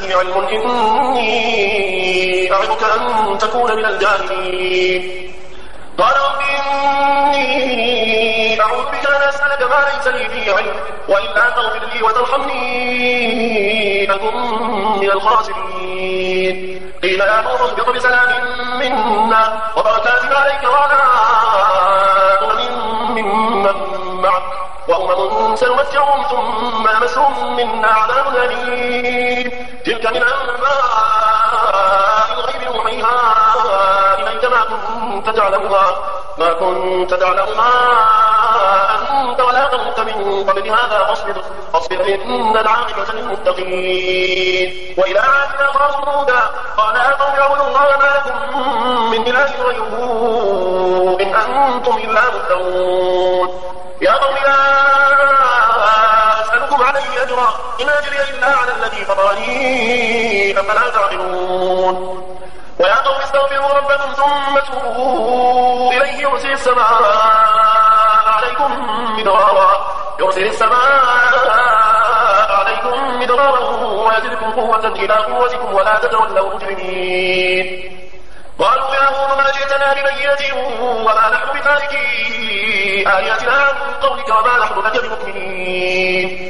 به علم إني أعظك أن تكون من الجاهلين. قال رب إني أعوذ بك أن أسألك ما ليس لي به علم وإلا تغفر لي وترحمني أكن من الخاسرين. قيل يا نوح اهبط بسلام منا وبركات عليك وعلى ممن معك وأمم سنمتعهم ثم يمسهم منا عذاب أليم. تلك من أنباء الغيب نوحيها إليك ما كنت تعلمها أنت ولا قومك من قبل هذا فاصبر إن العاقبة للمتقين. وإلى عاد أخاهم هودا قال يا قوم اعبدوا الله ما لكم من إله غيره إن أنتم إلا مفترون. يا قوم لا أسألكم عليه أجرا إن أجري إلا على الذي فطرني أفلا تعقلون. ويا قوم استغفروا ربكم ثم توبوا إليه يرسل السماء عليكم مدرارا ويزدكم قوة إلى قوتكم ولا تتولوا مجرمين. قالوا يا هود ما جئتنا ببينة وما نحن بتاركي آياتنا عن قولك وما نحن لك بمؤمنين.